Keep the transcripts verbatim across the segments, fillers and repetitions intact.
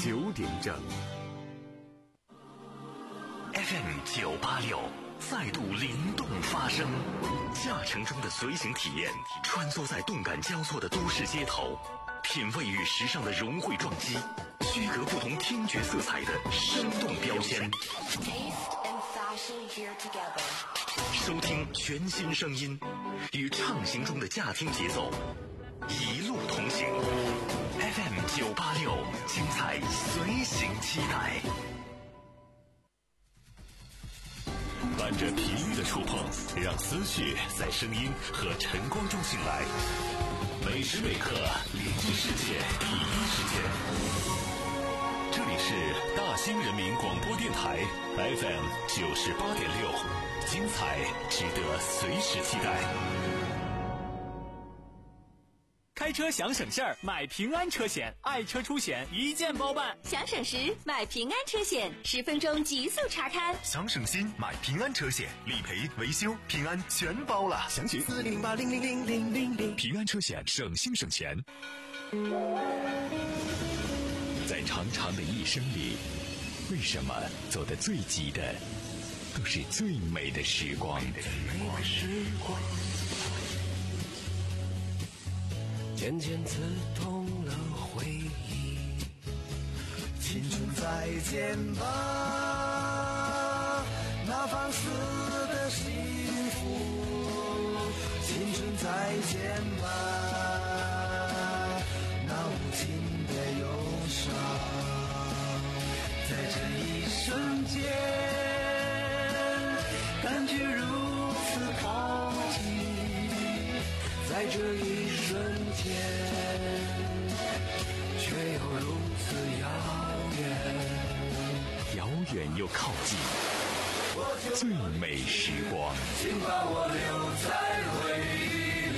九点整。F M 九八六再度灵动发声，驾乘中的随行体验，穿梭在动感交错的都市街头，品味与时尚的融汇撞击，区隔不同听觉色彩的生动标签。收听全新声音，与畅行中的驾听节奏一路同行。F M 九八六，精彩随行期待。伴着频率的触碰，让思绪在声音和晨光中醒来。每时每刻，聆听世界第一时间。这里是大兴人民广播电台 F M 九十八点六，精彩值得随时期待。 开车想省事儿，买平安车险，爱车出险一键包办。 想省时买平安车险，十分钟极速查看。 想省心买平安车险，理赔维修平安全包了。详情四零八零零零零零零。平安车险，省心省钱。在长长的一生里，为什么走得最急的都是最美的时光？ 渐渐刺痛了回忆，青春再见吧，那放肆的幸福，青春再见吧，那无尽的忧伤，在这一瞬间感觉如此靠近，在这一瞬间却又如此遥远， 遥远又靠近，最美时光， 请把我留在回忆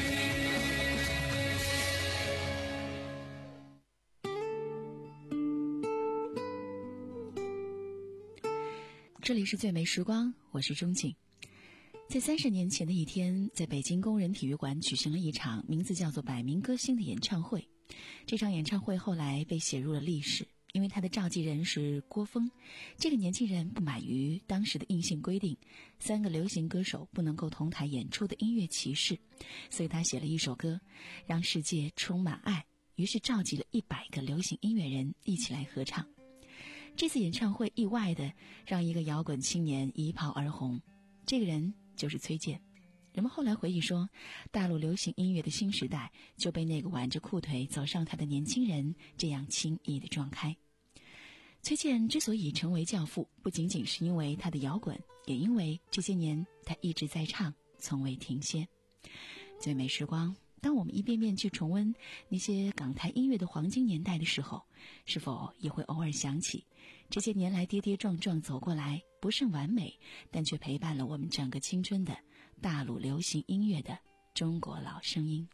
里。这里是最美时光，我是钟景。在三十年前的一天，在北京工人体育馆举行了一场名字叫做《百名歌星》的演唱会。这场演唱会后来被写入了历史，因为他的召集人是郭峰。这个年轻人不满于当时的硬性规定，三个流行歌手不能够同台演出的音乐歧视，所以他写了一首歌，让世界充满爱，于是召集了一百个流行音乐人一起来合唱。这次演唱会意外的让一个摇滚青年一炮而红，这个人就是崔健。人们后来回忆说，大陆流行音乐的新时代就被那个挽着裤腿走上台的年轻人这样轻易地撞开。崔健之所以成为教父，不仅仅是因为他的摇滚，也因为这些年他一直在唱，从未停歇。最美时光，当我们一遍遍去重温那些港台音乐的黄金年代的时候，是否也会偶尔想起这些年来跌跌撞撞走过来，不甚完美，但却陪伴了我们整个青春的大陆流行音乐的中国老声音。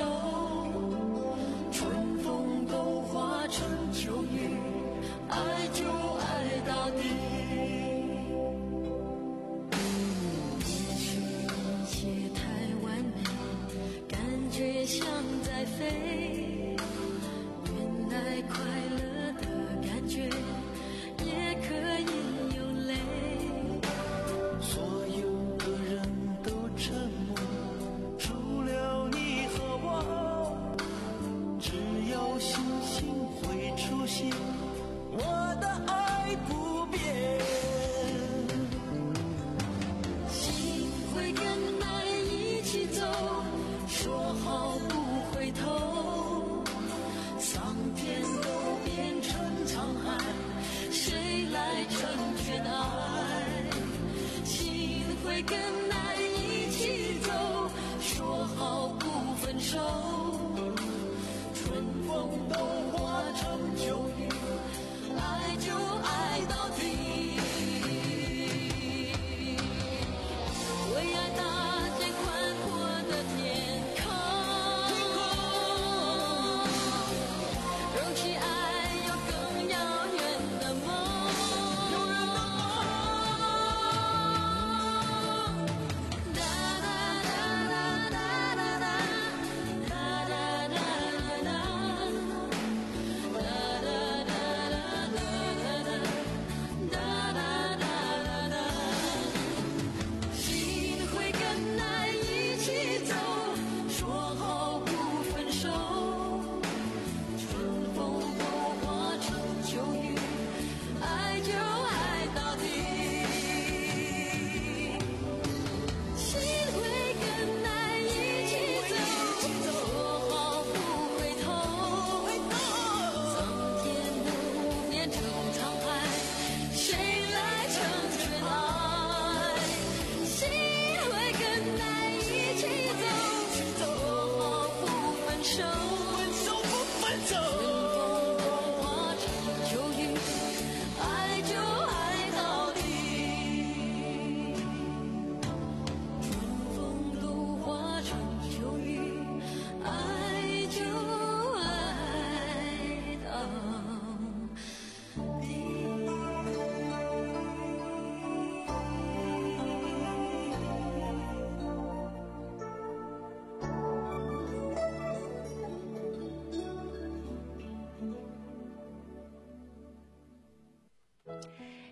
春风都化成秋雨，爱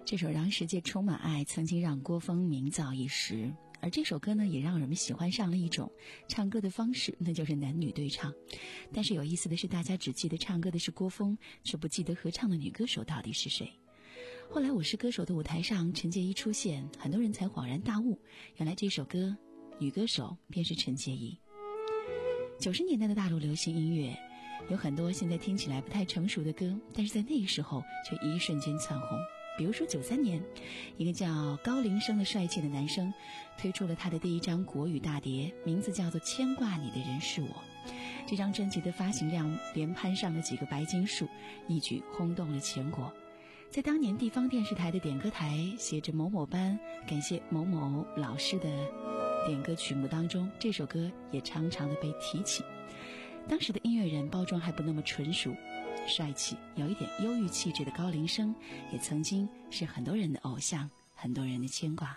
这首《让世界充满爱》曾经让郭峰名噪一时，而这首歌呢，也让人们喜欢上了一种唱歌的方式，那就是男女对唱。但是有意思的是，大家只记得唱歌的是郭峰，却不记得合唱的女歌手到底是谁。后来《我是歌手》的舞台上，陈洁仪出现，很多人才恍然大悟，原来这首歌女歌手便是陈洁仪。九十年代的大陆流行音乐有很多现在听起来不太成熟的歌，但是在那个时候却一瞬间窜红。比如说九三年，一个叫高林生的帅气的男生推出了他的第一张国语大碟，名字叫做《牵挂你的人是我》。这张专辑的发行量连攀上了几个白金树，一举轰动了全国。在当年地方电视台的点歌台写着某某班感谢某某老师的点歌曲目当中，这首歌也常常的被提起。当时的音乐人包装还不那么纯熟，帅气有一点忧郁气质的高林生也曾经是很多人的偶像，很多人的牵挂。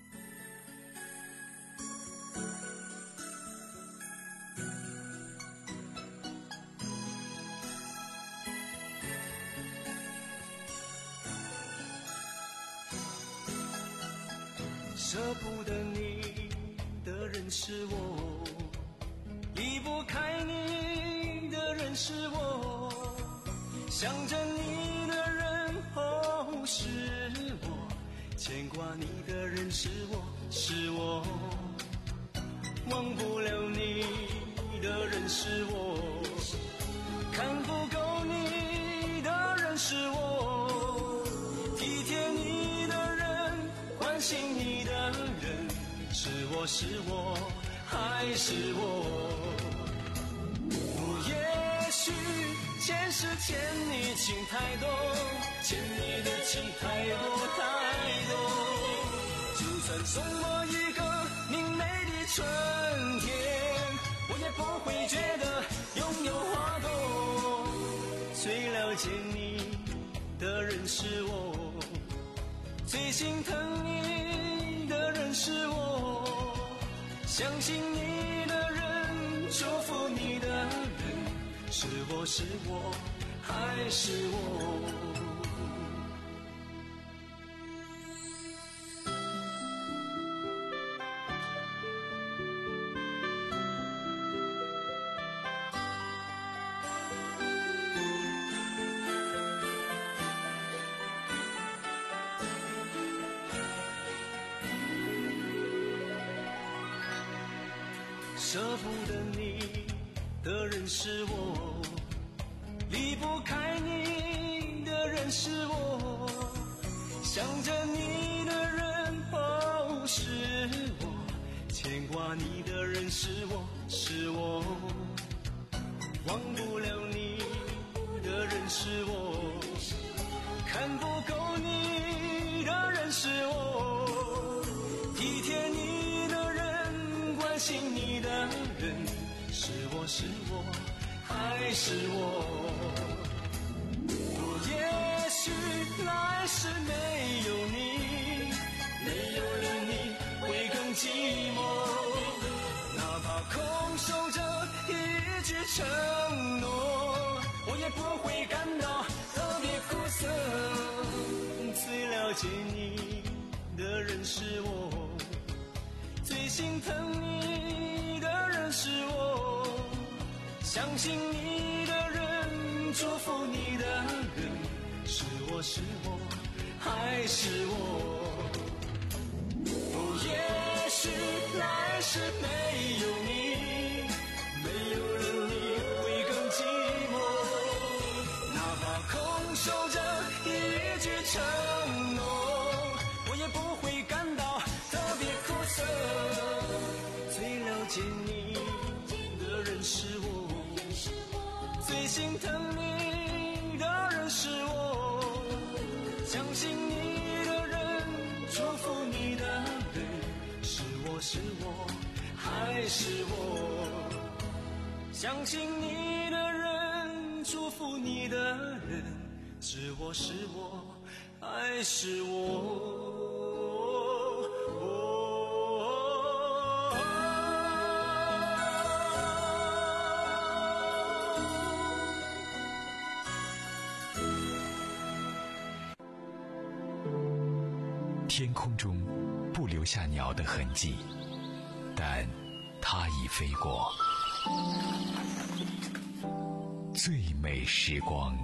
舍不得你的人是我，离不开你的人是我，想着你的人哦是我，牵挂你的人是我，是我，忘不了你的人是我，看不够你的人是我，体贴你的人，关心你的人，是我是我还是我？也许前世欠你情太多，欠你的情太多太多，就算送我一个明媚的春天，我也不会觉得拥有花朵。最了解你的人是我，最心疼你的人是我，相信你的人，祝福你的人，是我是我还是我？舍不得你的人是我，离不开你的人是我，想着你的人哦是我，牵挂你的人是我，是我，忘不了你的人是我，看不够你的人是我，体贴你的人，关心你的人，是我是我还是我？也许来世没有你，没有了你会更寂寞，哪怕空守着一句承诺，我也不会感到特别苦涩。最了解你的人是我，最心疼你的人是我，相信你的人，祝福你的人，是我是我还是我？也许来世没有你，没有了你会更寂寞，哪怕空守着一句承诺，我也不会感到特别苦涩。最了解你的人是我，最心疼你的人是我，相信你的人，祝福你的人，是我是我还是我？相信你的人，祝福你的人，是我是我还是我？ 天空中不留下鸟的痕迹，但它已飞过。最美时光。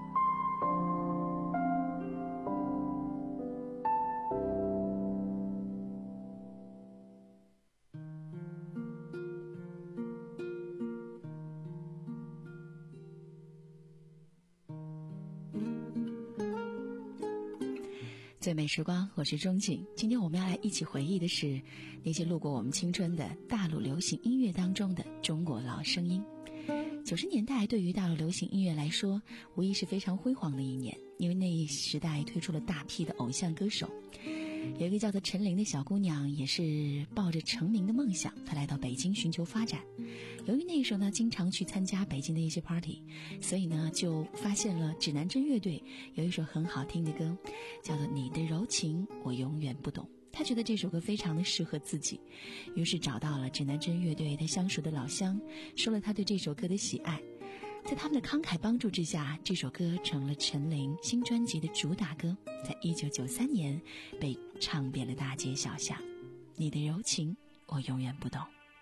最美时光，我是钟景。今天我们要来一起回忆的是那些路过我们青春的大陆流行音乐当中的中国老声音。九十年代对于大陆流行音乐来说，无疑是非常辉煌的一年，因为那一时代推出了大批的偶像歌手。有一个叫做陈琳的小姑娘，也是抱着成名的梦想，她来到北京寻求发展。由于那时候呢，经常去参加北京的一些 party， 所以呢，就发现了指南针乐队有一首很好听的歌，叫做《你的柔情我永远不懂》。她觉得这首歌非常的适合自己，于是找到了指南针乐队他相熟的老乡，说了他对这首歌的喜爱。在他们的慷慨帮助之下，这首歌成了陈琳新专辑的主打歌，在一九九三年被唱遍了大街小巷。你的柔情我永远不懂。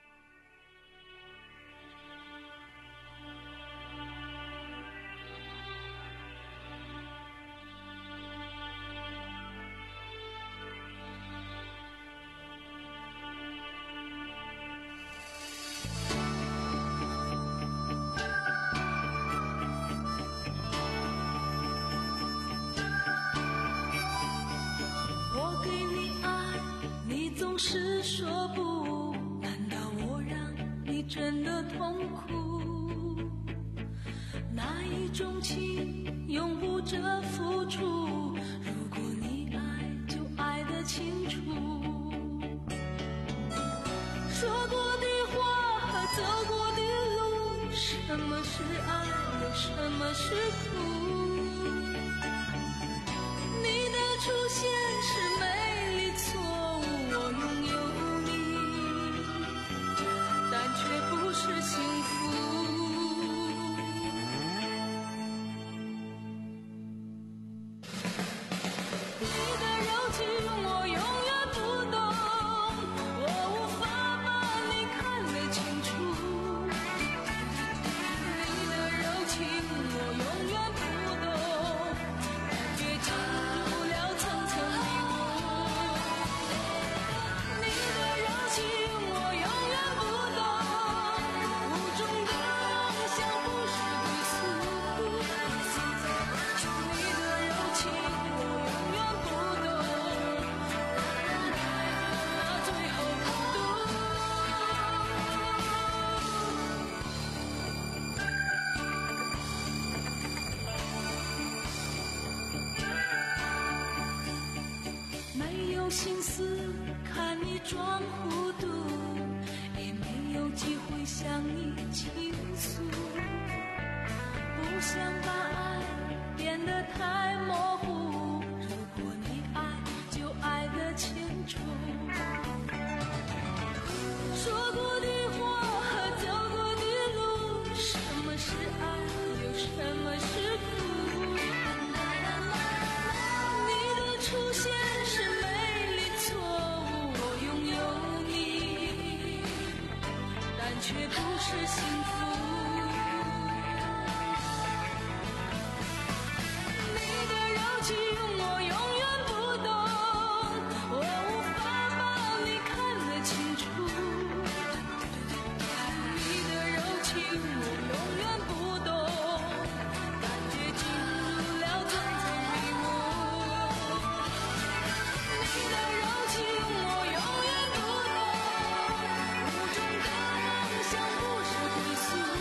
总是说不，难道我让你真的痛苦？那一种情永不着付出，如果你爱就爱得清楚，说过的话和走过的路，什么是爱又什么是苦？你的出现是美丽错误，我拥有你，但却不是幸福。你的柔情我永远不懂，我无法把你看得清楚。你的柔情我永远不懂，感觉进入了层层迷雾。你的柔情我永远不懂，雾中的梦想不是归宿。你的柔情我永远不懂，那最后孤独。没有心思看你装糊涂，也没有机会向你倾诉，不想把爱变得太模糊，如果你爱就爱得清楚，说过的话和走过的路，什么是爱又什么是苦？你的出现是美丽错误，我拥有你，但却不是幸福。你的柔情我永远不懂，我无法把你看得清楚。你的柔情我永远不懂，感觉进入了层层迷雾。你的柔情我永远不懂，雾中的梦想不是归宿。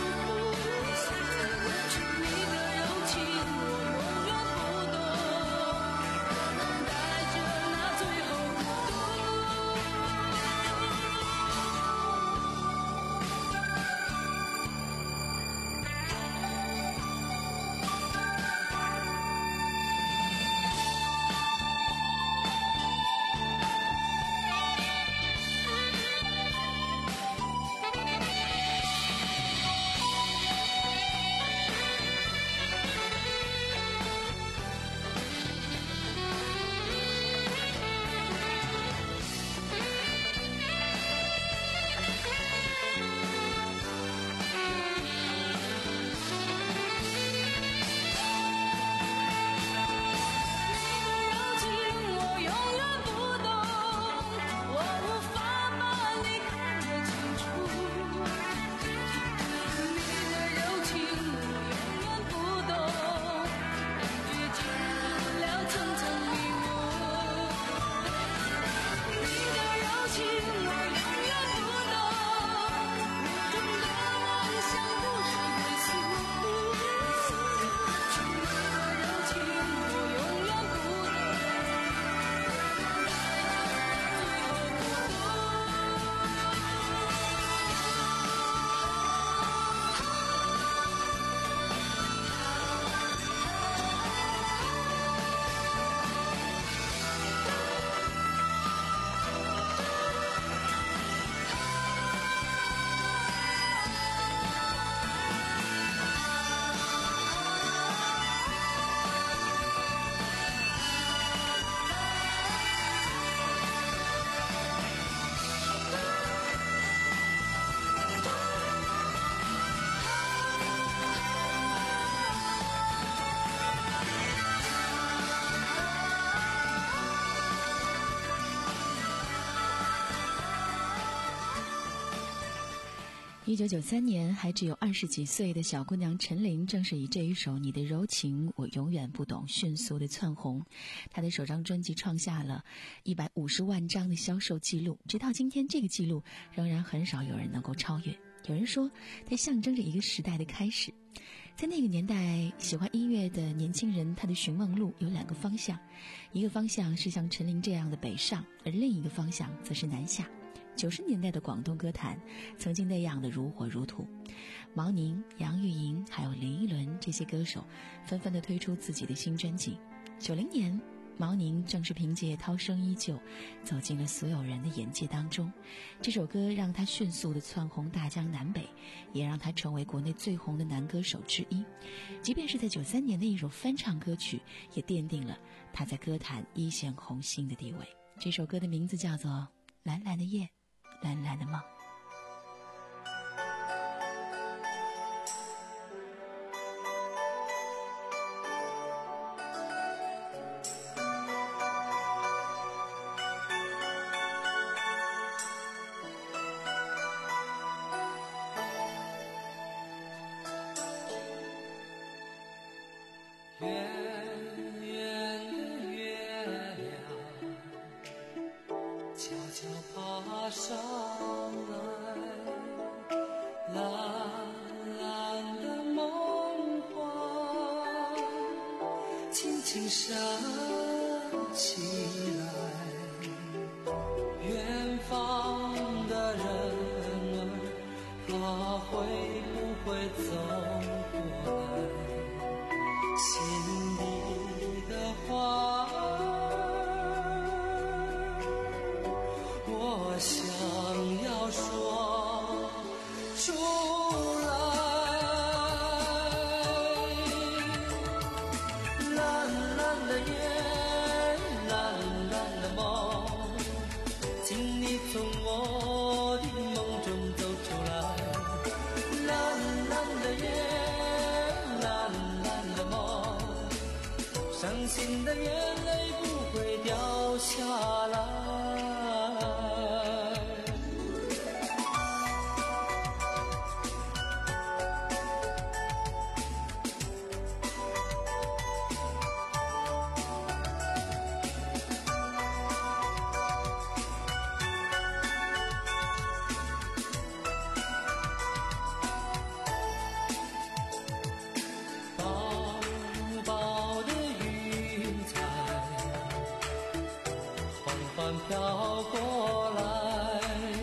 一九九三年，还只有二十几岁的小姑娘陈琳，正是以这一首《你的柔情我永远不懂》迅速的窜红。她的首张专辑创下了一百五十万张的销售记录，直到今天，这个记录仍然很少有人能够超越。有人说，它象征着一个时代的开始。在那个年代，喜欢音乐的年轻人，他的寻梦路有两个方向，一个方向是像陈琳这样的北上，而另一个方向则是南下。九十年代的广东歌坛曾经那样的如火如荼，毛宁、杨钰莹还有林依轮这些歌手纷纷的推出自己的新专辑。九零年，毛宁正是凭借《涛声依旧》走进了所有人的眼界当中。这首歌让他迅速的窜红大江南北，也让他成为国内最红的男歌手之一。即便是在九三年的一首翻唱歌曲，也奠定了他在歌坛一线红星的地位。这首歌的名字叫做《蓝蓝的夜，蓝蓝的梦》。 伤心的眼泪不会掉下来。飘过来，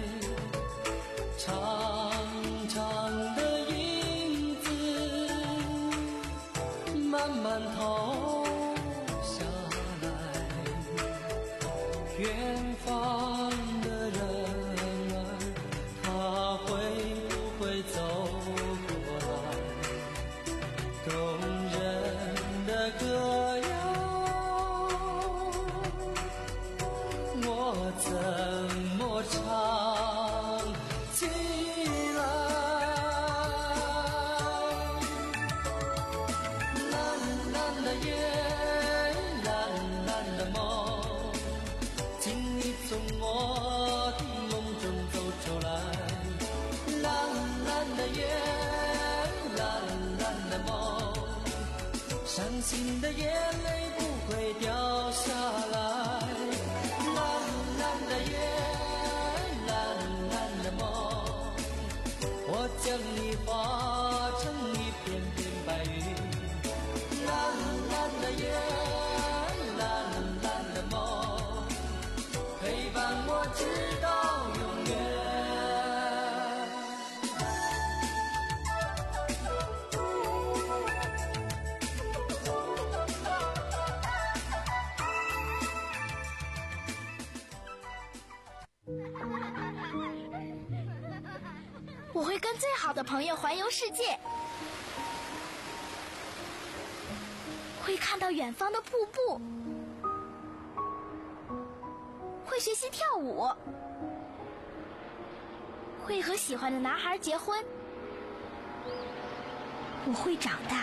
长长的影子慢慢投下来，远方的人儿，他会不会走过来？动人的歌谣我怎么唱起来？蓝蓝的夜，蓝蓝的梦，请你从我的梦中走出来。蓝蓝的夜，蓝蓝的梦，伤心的眼泪不会掉下来。我将你化成一片片白云，蓝蓝的夜，蓝蓝的梦，陪伴我直到永远。 我会跟最好的朋友环游世界，会看到远方的瀑布，会学习跳舞，会和喜欢的男孩结婚。我会长大。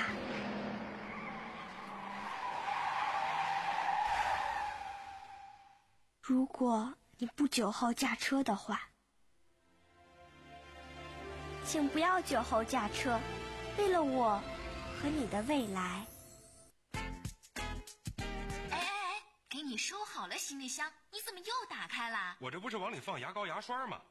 如果你不久后驾车的话， 请不要酒后驾车，为了我和你的未来。 哎哎哎，给你收好了行李箱，你怎么又打开了？ 我这不是往里放牙膏牙刷吗？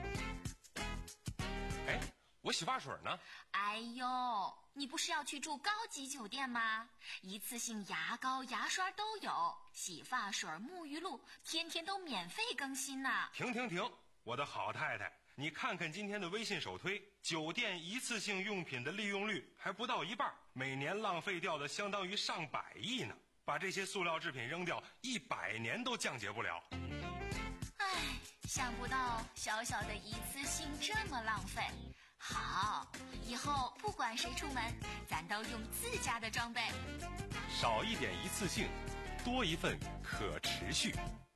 哎，我洗发水呢。 哎呦，你不是要去住高级酒店吗？一次性牙膏牙刷都有，洗发水沐浴露天天都免费更新呢。 停停停，我的好太太，你看看今天的微信首推，酒店一次性用品的利用率还不到一半，每年浪费掉的相当于上百亿呢。把这些塑料制品扔掉，一百年都降解不了。 唉，想不到小小的一次性这么浪费。好，以后不管谁出门，咱都用自家的装备。 少一点一次性，多一份可持续。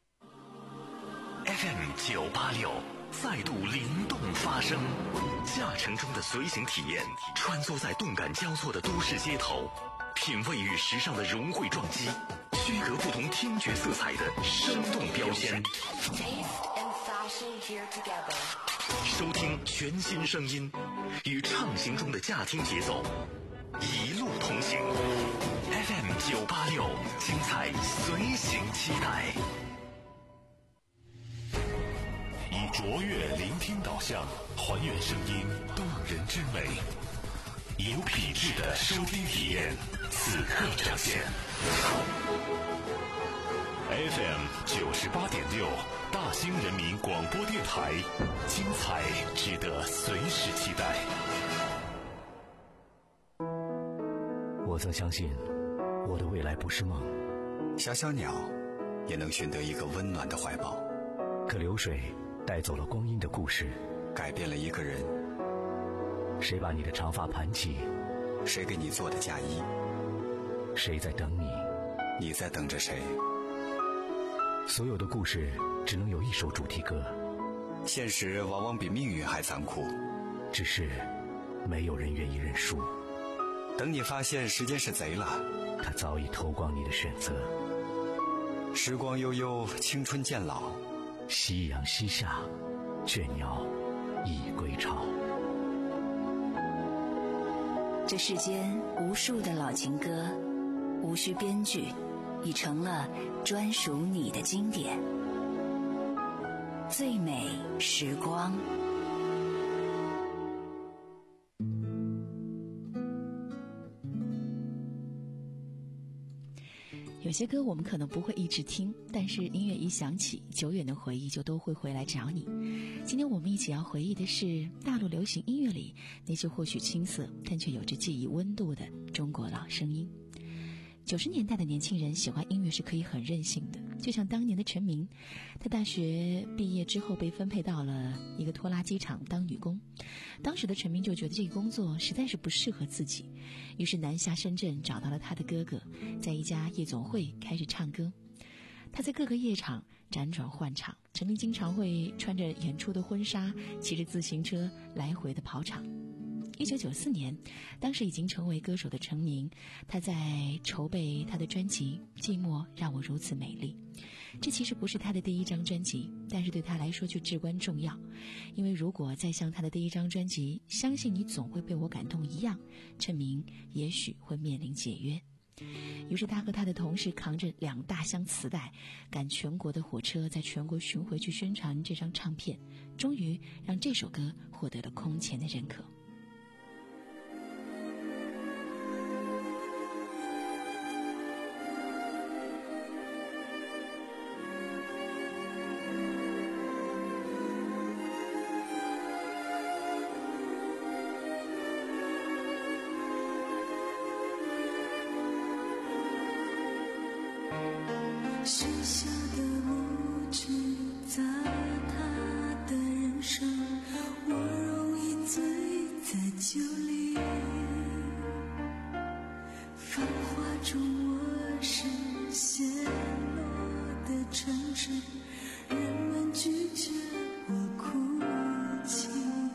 F M 九八六再度灵动发声，驾乘中的随行体验，穿梭在动感交错的都市街头，品味与时尚的融汇撞击，区隔不同听觉色彩的生动标签。收听全新声音，与畅行中的驾听节奏，一路同行。F M 九八六，精彩随行期待。以卓越聆听导向，还原声音动人之美，以有品质的收听体验，此刻呈现。F M 九十八点六，大兴人民广播电台，精彩值得随时期待。 我曾相信，我的未来不是梦。 小小鸟也能寻得一个温暖的怀抱。 可流水带走了光阴的故事， 改变了一个人。 谁把你的长发盘起？ 谁给你做的嫁衣？ 谁在等你？ 你在等着谁？ 所有的故事只能有一首主题歌。 现实往往比命运还残酷， 只是没有人愿意认输。 等你发现时间是贼了， 他早已偷光你的选择。 时光悠悠，青春渐老， 夕阳西下，倦鸟已归巢。 这世间无数的老情歌，无需编剧，已成了专属你的经典。最美时光。 有些歌我们可能不会一直听，但是音乐一响起，久远的回忆就都会回来找你。今天我们一起要回忆的是大陆流行音乐里那些或许青涩但却有着记忆温度的中国老声音。九十年代的年轻人喜欢音乐是可以很任性的，就像当年的陈明，他大学毕业之后被分配到了一个拖拉机厂当女工。当时的陈明就觉得这个工作实在是不适合自己，于是南下深圳找到了他的哥哥，在一家夜总会开始唱歌。他在各个夜场辗转换场，陈明经常会穿着演出的婚纱，骑着自行车来回的跑场。一九九四年，当时已经成为歌手的陈明，他在筹备他的专辑《寂寞让我如此美丽》。这其实不是他的第一张专辑，但是对他来说却至关重要，因为如果再像他的第一张专辑《相信你总会被我感动》一样，陈明也许会面临解约。于是他和他的同事扛着两大箱磁带，赶全国的火车，在全国巡回去宣传这张唱片，终于让这首歌获得了空前的认可。 小小的无知砸他的人生，我容易醉在酒里。繁华中我是陷落的城市，人们拒绝我哭泣。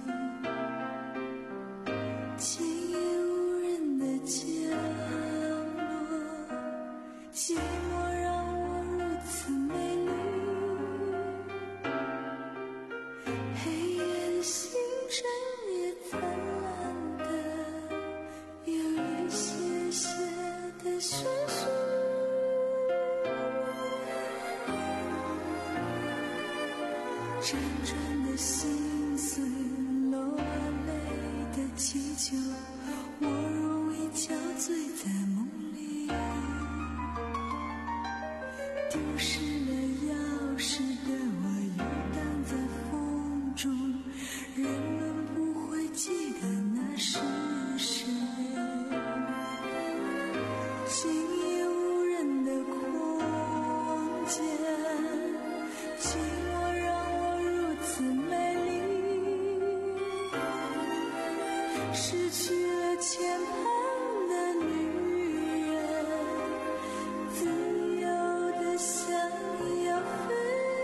今夜无人的角落，寂寞让我如此美丽。黑夜的星辰也在真正的心碎，落泪的祈求，我容易憔悴在梦里。丢失了钥匙的我游荡在风中，人们不会记得那是谁。今夜无人的空间，寂寞让我如此美丽，失去了牵绊的女人，自由的想要飞。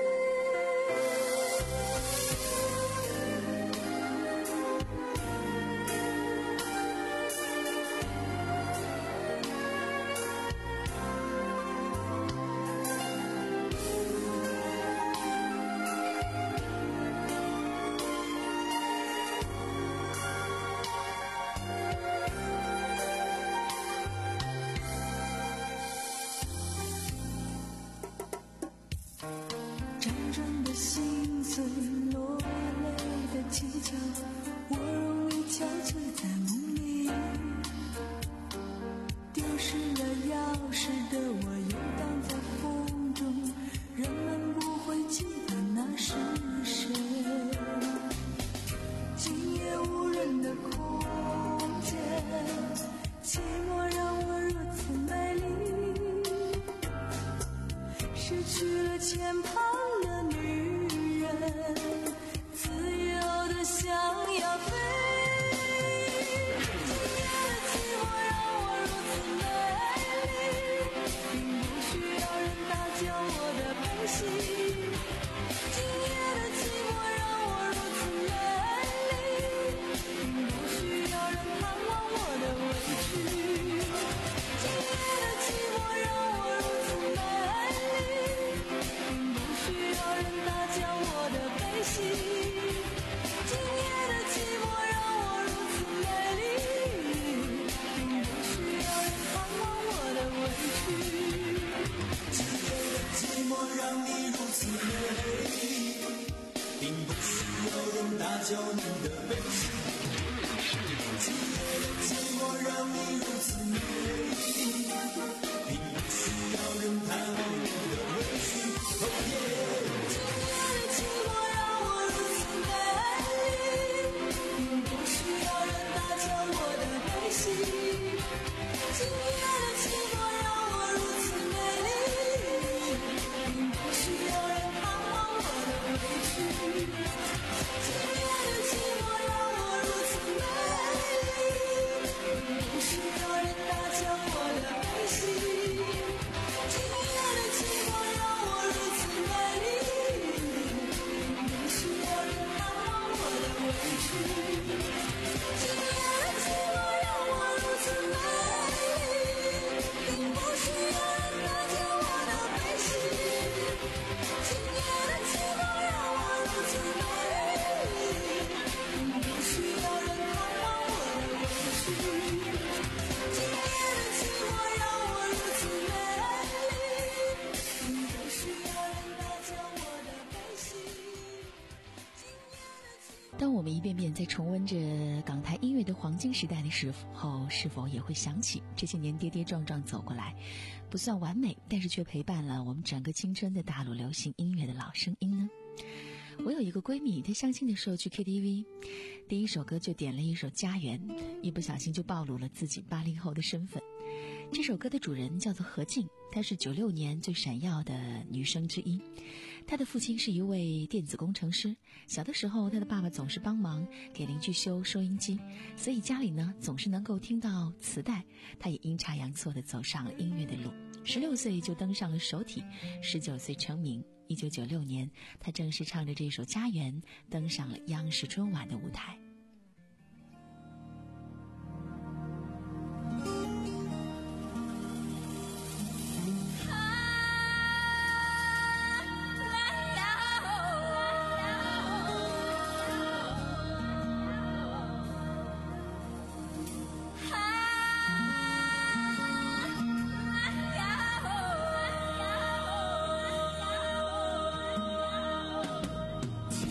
真正的心碎，落泪的祈求，我容易憔悴在梦里。丢失了钥匙的我游荡在风中，人们不会记得那是谁。今夜无人的空间，寂寞让我如此美丽，失去了牵绊的女人，自由的想要飞。今夜的寂寞让我如此美丽，并不需要人打救我的悲喜。今夜的寂寞让我如此美丽，并不需要人探望我的委屈。今夜的寂寞让我如此美丽，并不需要人打救我的悲喜。今夜的寂寞让我如此美丽，并不需要人探望我的委屈。 今夜的寂寞让你如此美丽，并不需要人打救你的悲喜。今夜的寂寞让你如此美丽，并不需要人探望你的委屈。哦耶！ 今夜的寂寞让我如此美丽，并不需要人打救我的悲喜。今夜的寂寞让我如此美丽，并不需要人探望我的委屈。今夜的寂寞让我如此美丽，并不需要人打救我的悲喜。今夜的寂寞让我如此美丽，并不需要人探望我的委屈。今夜的寂寞让我如此美丽，并不需要人打救我的悲喜。今夜的寂寞让我如此美丽，并不需要人探望我的委屈。今夜的寂寞让我如此美丽，并不需要人打救我的悲喜。 当我们一遍遍在重温着港台音乐的黄金时代的时候，是否也会想起这些年跌跌撞撞走过来，不算完美，但是却陪伴了我们整个青春的大陆流行音乐的老声音呢？我有一个闺蜜，她相亲的时候去 K T V， 第一首歌就点了一首《家园》，一不小心就暴露了自己八零后的身份。这首歌的主人叫做何静，她是九六年最闪耀的女生之一。她的父亲是一位电子工程师，小的时候她的爸爸总是帮忙给邻居修收音机，所以家里呢总是能够听到磁带。她也阴差阳错地走上了音乐的路，十六岁就登上了首体，十九岁成名。一九九六年，她正式唱着这首《家园》登上了央视春晚的舞台。 家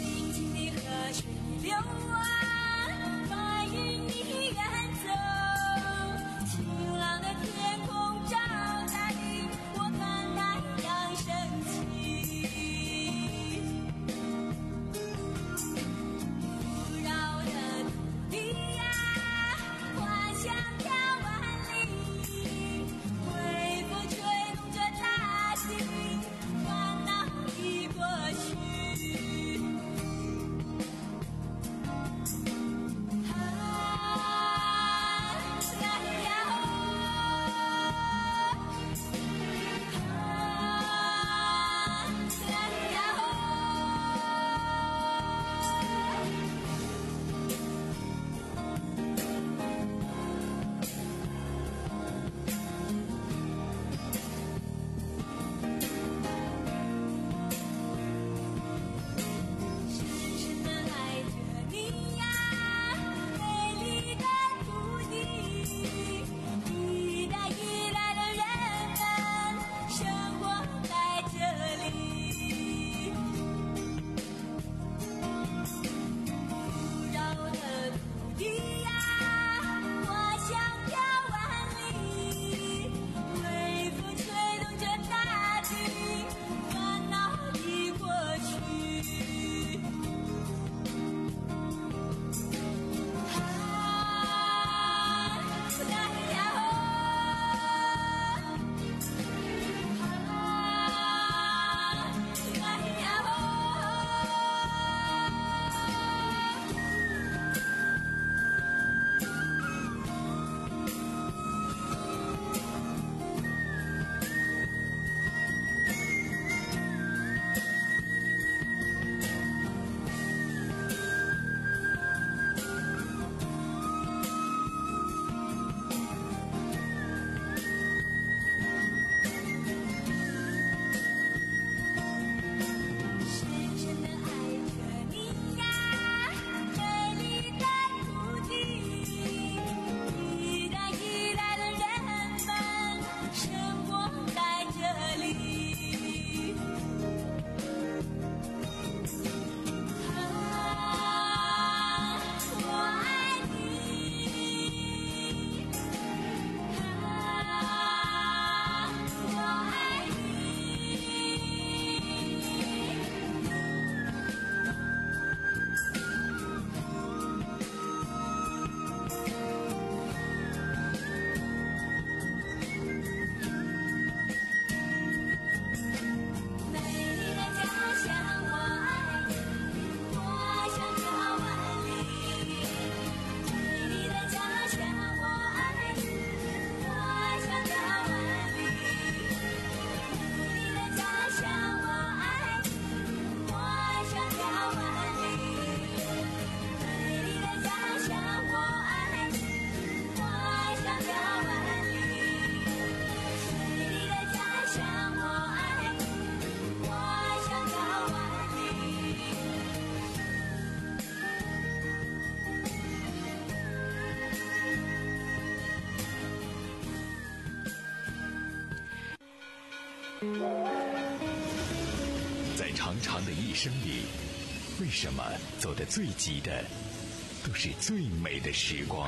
在长长的一生里，为什么走得最急的都是最美的时光？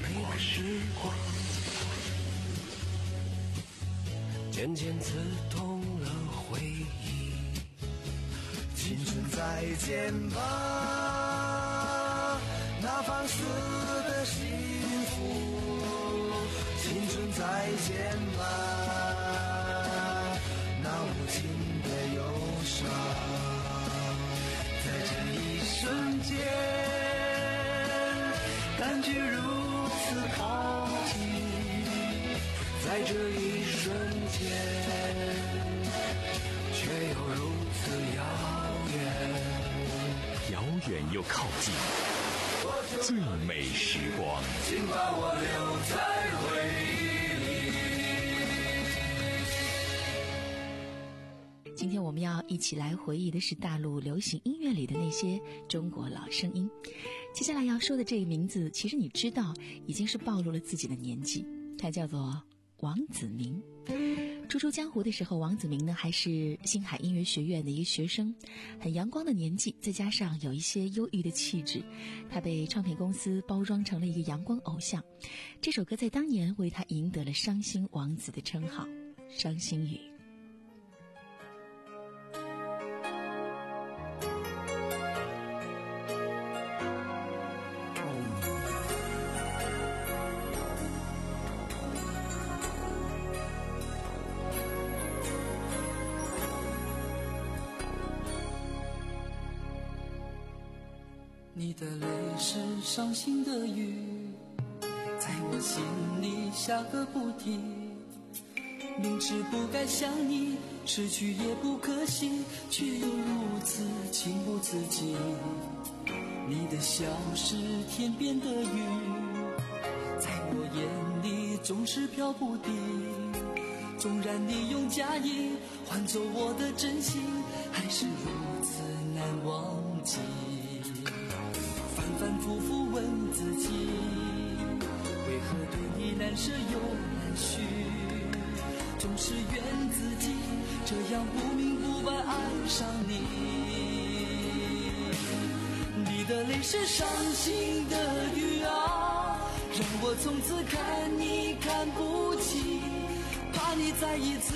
渐渐刺痛了回忆，青春再见吧，那放肆的幸福，青春再见吧，那无情的忧伤，在这一瞬间感觉如此靠近，在这一瞬间却又如此遥远， 遥远又靠近，最美时光， 请把我留在回忆里。 今天我们要一起来回忆的是大陆流行音乐里的那些中国老声音。接下来要说的这个名字，其实你知道已经是暴露了自己的年纪，他叫做王子明。初出江湖的时候，王子明呢还是星海音乐学院的一个学生，很阳光的年纪，再加上有一些忧郁的气质，他被唱片公司包装成了一个阳光偶像。这首歌在当年为他赢得了伤心王子的称号，伤心雨。 你的泪是伤心的雨，在我心里下个不停。明知不该想你，失去也不可惜，却又如此情不自禁。你的笑是天边的云，在我眼里总是飘不定。纵然你用假意换走我的真心，还是如此难忘记。反复复问自己，为何对你难舍又难续，总是怨自己这样不明不白爱上你。你的泪是伤心的雨啊，让我从此看你看不起，怕你再一次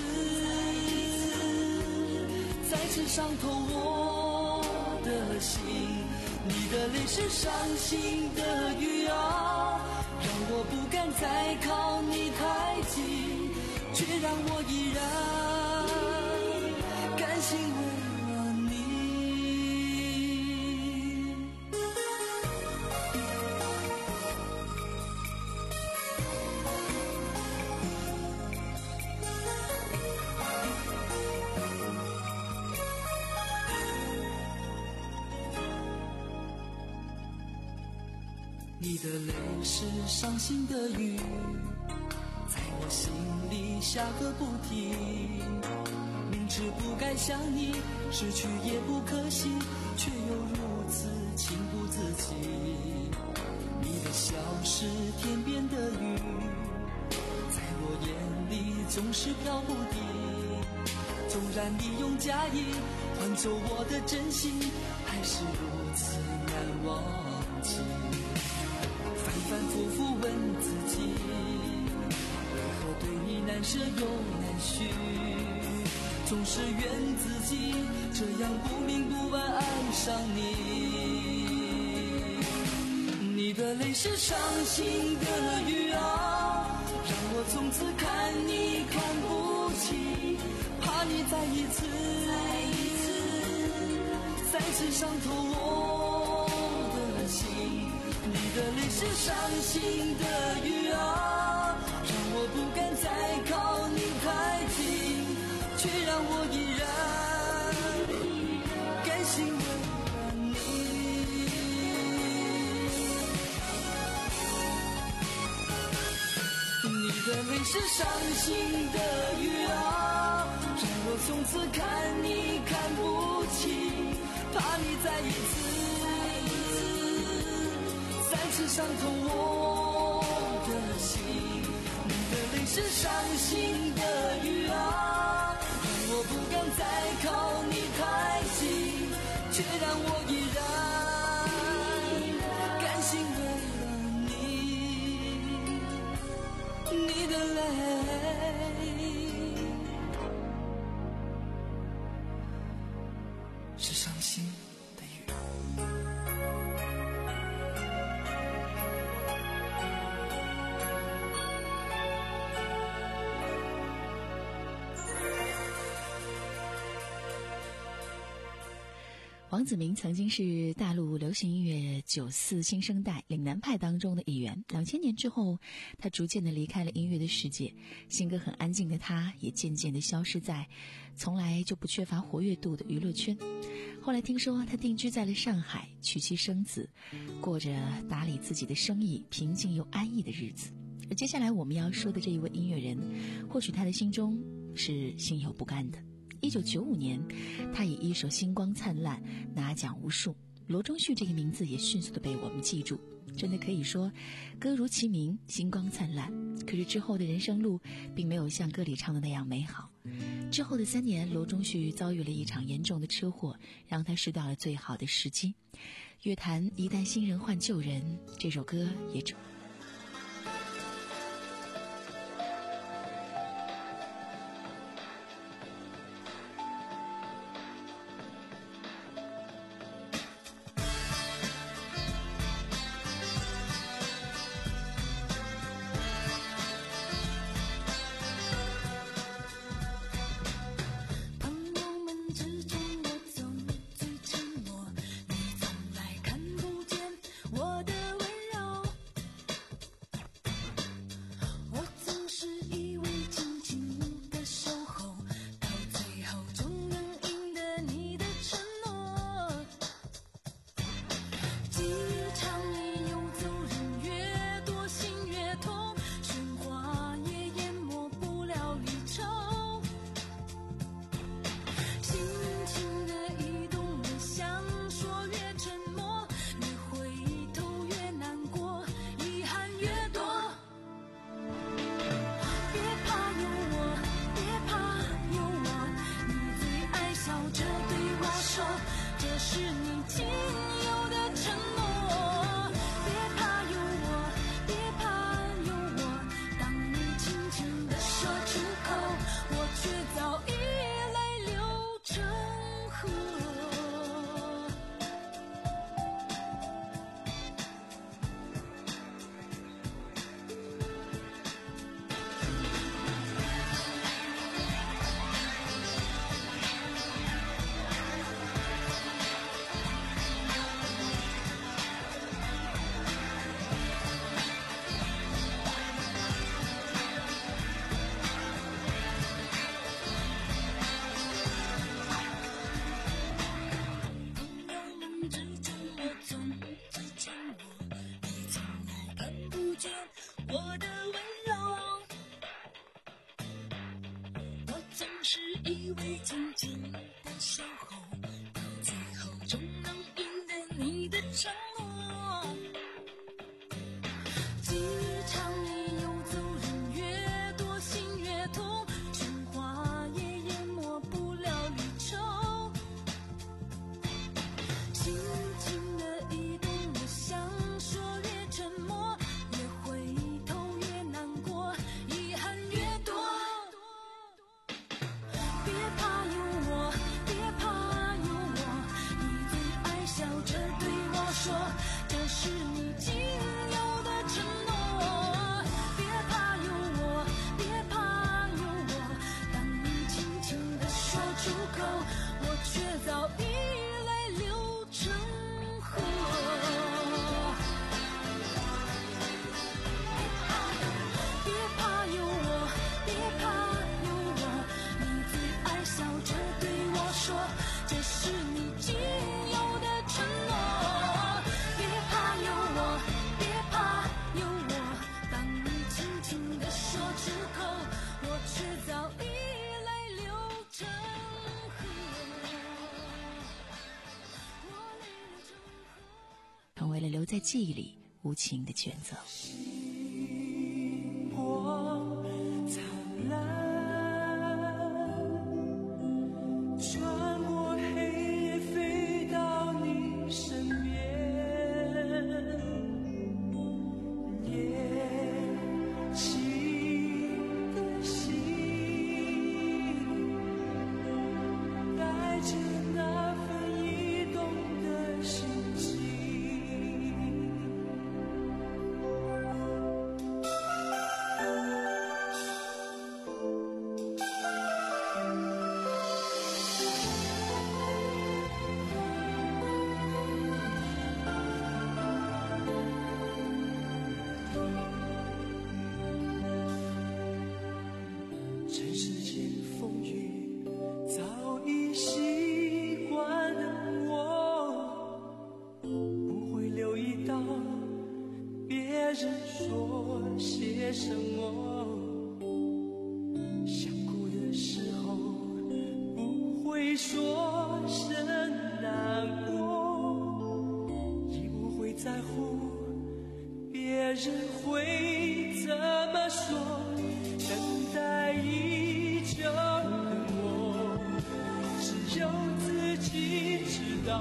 再次伤透我的心。你的泪是伤心的雨啊，让我不敢再靠你太近，却让我依然甘心为了你。你的泪是伤心的雨，在我心里下个不停。明知不该想你，失去也不可惜，却又如此情不自禁。你的笑是天边的云，在我眼里总是飘不定。纵然你用假意换走我的真心，还是如此难忘记。反反复复问自己，为何对你难舍又难续，总是怨自己这样不明不白爱上你。你的泪是伤心的雨啊，让我从此看你看不起，怕你再一次再次伤透我的心。你的泪是伤心的雨啊，让我不敢再靠你太近，却让我依然甘心为了你。你的泪是伤心的雨啊，让我从此看你看不起，怕你再一次再次伤透我的心。你的泪是伤心的雨啊，让我在靠你太近，却让我依然甘心为了你，你的泪是伤心的雨。 王子明曾经是大陆流行音乐九四新生代岭南派当中的一员。两千年之后，他逐渐的离开了音乐的世界，性格很安静的他也渐渐的消失在从来就不缺乏活跃度的娱乐圈。后来听说他定居在了上海，娶妻生子，过着打理自己的生意平静又安逸的日子。而接下来我们要说的这一位音乐人，或许他的心中是心有不甘的。一九九五年，他以一首《星光灿烂》拿奖无数，罗中旭这个名字也迅速的被我们记住。真的可以说，歌如其名，星光灿烂。可是之后的人生路并没有像歌里唱的那样美好。之后的三年，罗中旭遭遇了一场严重的车祸，让他失掉了最好的时机。乐坛一旦新人换旧人，这首歌也成。成为了留在记忆里无情的选择。 星光灿烂，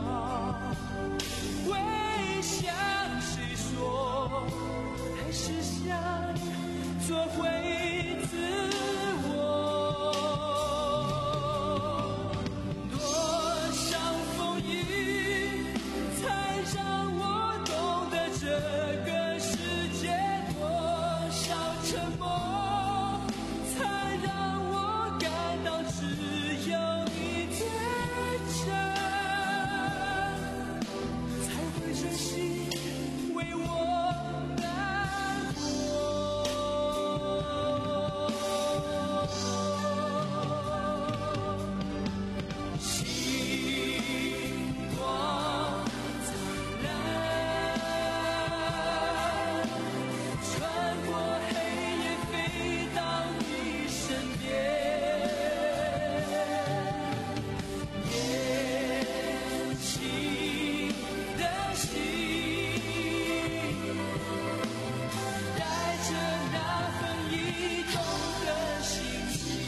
会向谁说？还是想做回自我？多少风雨才让我懂得这个世界，多少沉默才让我感到只有你最真，才会真心为我难过。星光灿烂，穿过黑夜飞到你身边，年轻的心带着那份驿动的心情。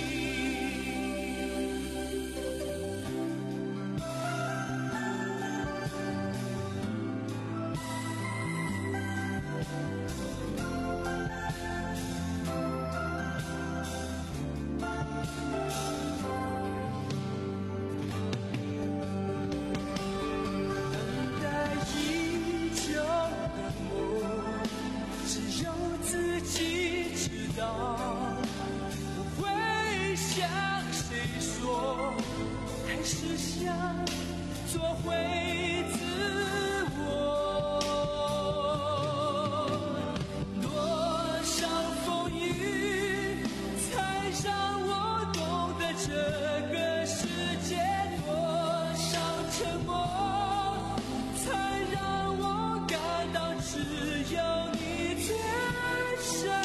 等待已久的梦，只有自己知道。我会向谁说？还是想做回自我？多少风雨才让我懂得这个世界，多少沉默才让我感到只有你最真，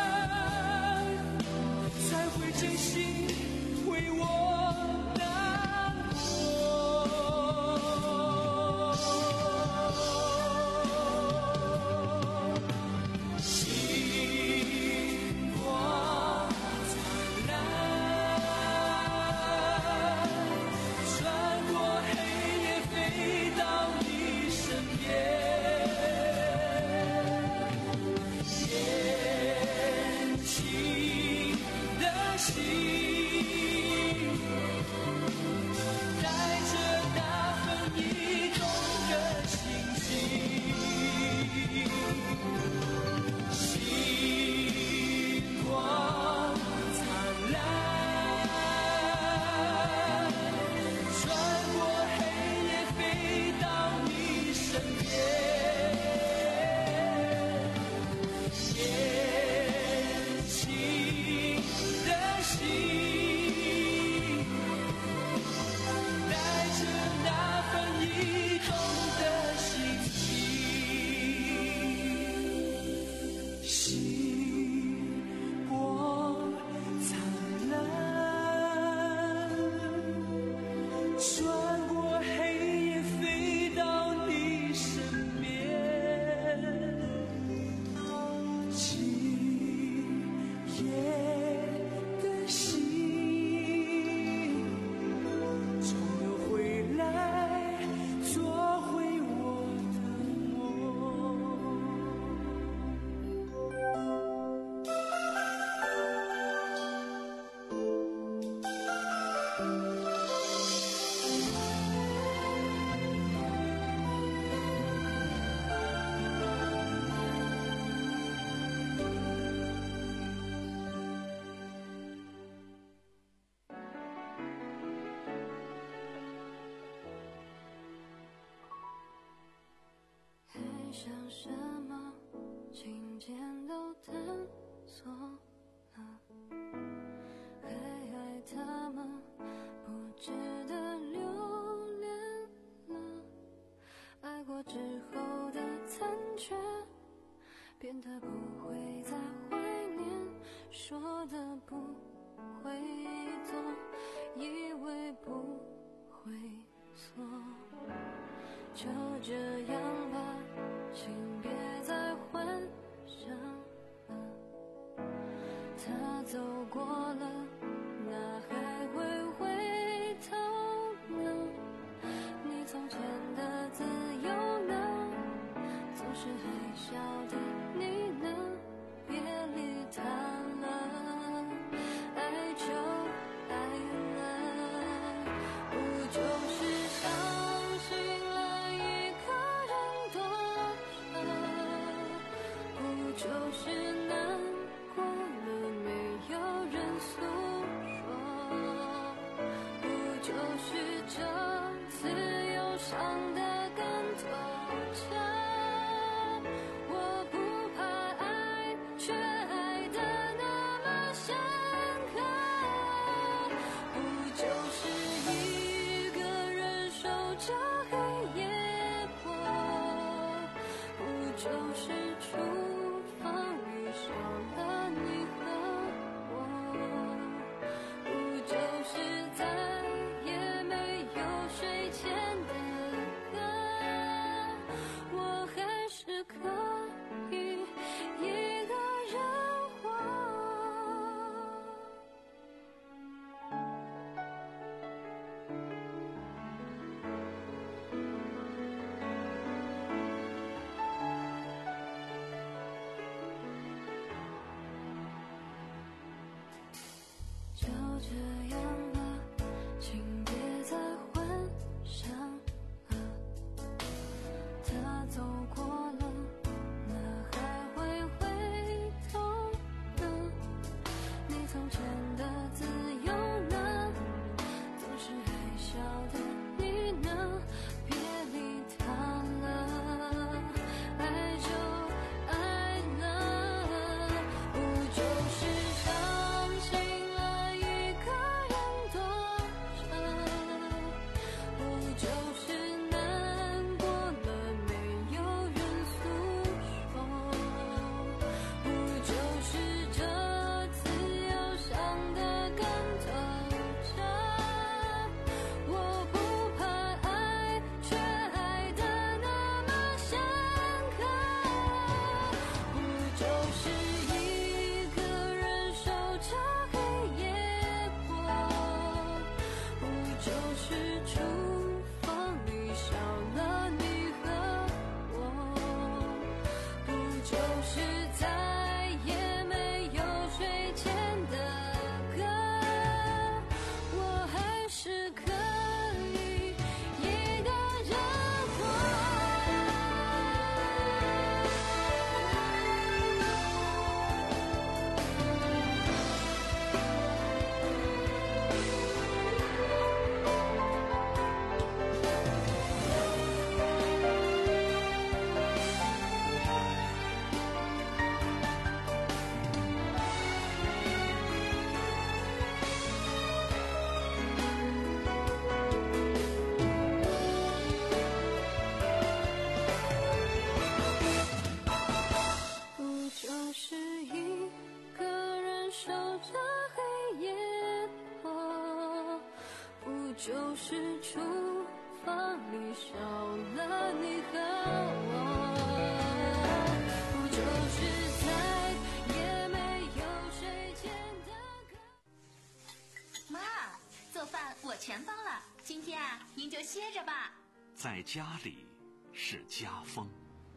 才会真心为我难过。星光灿烂，穿过黑夜飞到你身边，年轻的心带着那份驿动的心情。星光灿烂，穿过黑夜飞到你身边，年轻的心带着那份驿动的心情。星光灿烂，穿过黑夜飞到你身边，今夜的心终有回来做回我的梦。 爱上什么情节都探索了，还爱他吗？不值得留恋了。爱过之后的残缺，变得不会再怀念，说的不会做，以为不会错。就这样吧，请别再幻想了。他走过了，哪还会回头呢？你总是还小的你呢，别理他了，爱就爱了，不就是相信了一个人多少，不就是难过了没有人诉说，不就是这次忧伤的感透彻，我不怕爱，却爱得那么深刻，不就是一个人守着黑夜过，不就是厨房里少了你和我，不就是再也没有睡前的歌，我还是可以一个人活。就这样吧，请别再幻想了，他走过了，那还会回头呢？你从前的自由呢？总是还小的你呢？别理他了，爱就爱了，不就是相信了一个人多少，不就是难过了没有人诉说，不就是这次忧伤的感透彻，我不怕爱，却爱得那么深刻，不就是一个人守着黑夜过，不就是厨房里少了你和我，不就是再也没有睡前的歌，我还是可以一个人活。不就是一个人守着黑夜过，不就是厨房里少了你和我，不就是再也没有睡前的歌。 妈，做饭我全包了，今天啊，您就歇着吧。 在家里是家风，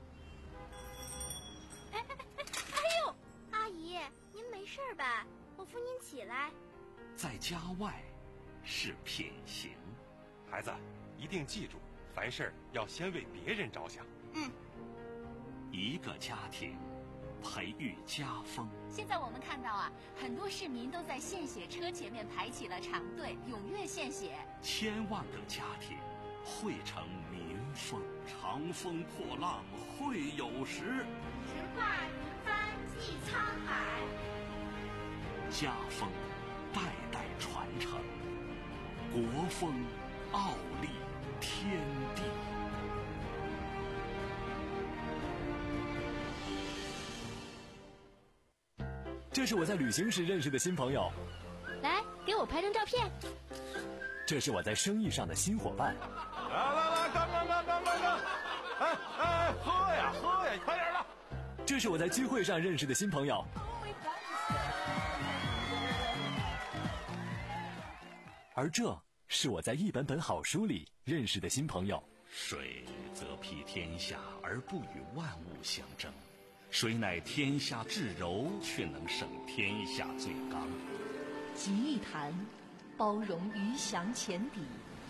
哎哎哎哎呦，阿姨，您没事吧？我扶您起来。 在家外是品行。 孩子，一定记住，凡事要先为别人着想。 嗯， 一个家庭培育家风。 现在我们看到啊，很多市民都在献血车前面排起了长队，踊跃献血。 千万个家庭汇成民风，长风破浪会有时。 直挂云帆济沧海。 家风代代传承，国风傲立天地。 这是我在旅行时认识的新朋友， 来，给我拍张照片。 这是我在生意上的新伙伴。 来来来，干干干干干干！哎哎，喝呀喝呀，快点的！ 这是我在聚会上认识的新朋友。而这是我在一本本好书里认识的新朋友。 水则披天下而不与万物相争，水乃天下至柔，却能胜天下最刚。 集一坛，包容鱼翔浅底；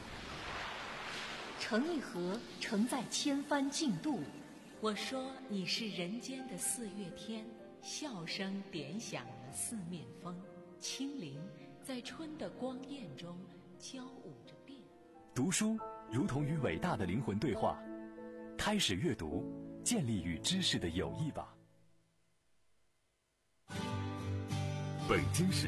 盛一盒，盛在千帆竞渡。 我说你是人间的四月天，笑声点响了四面风，清灵在春的光艳中交舞着变。 读书如同与伟大的灵魂对话，开始阅读，建立与知识的友谊吧。 北京市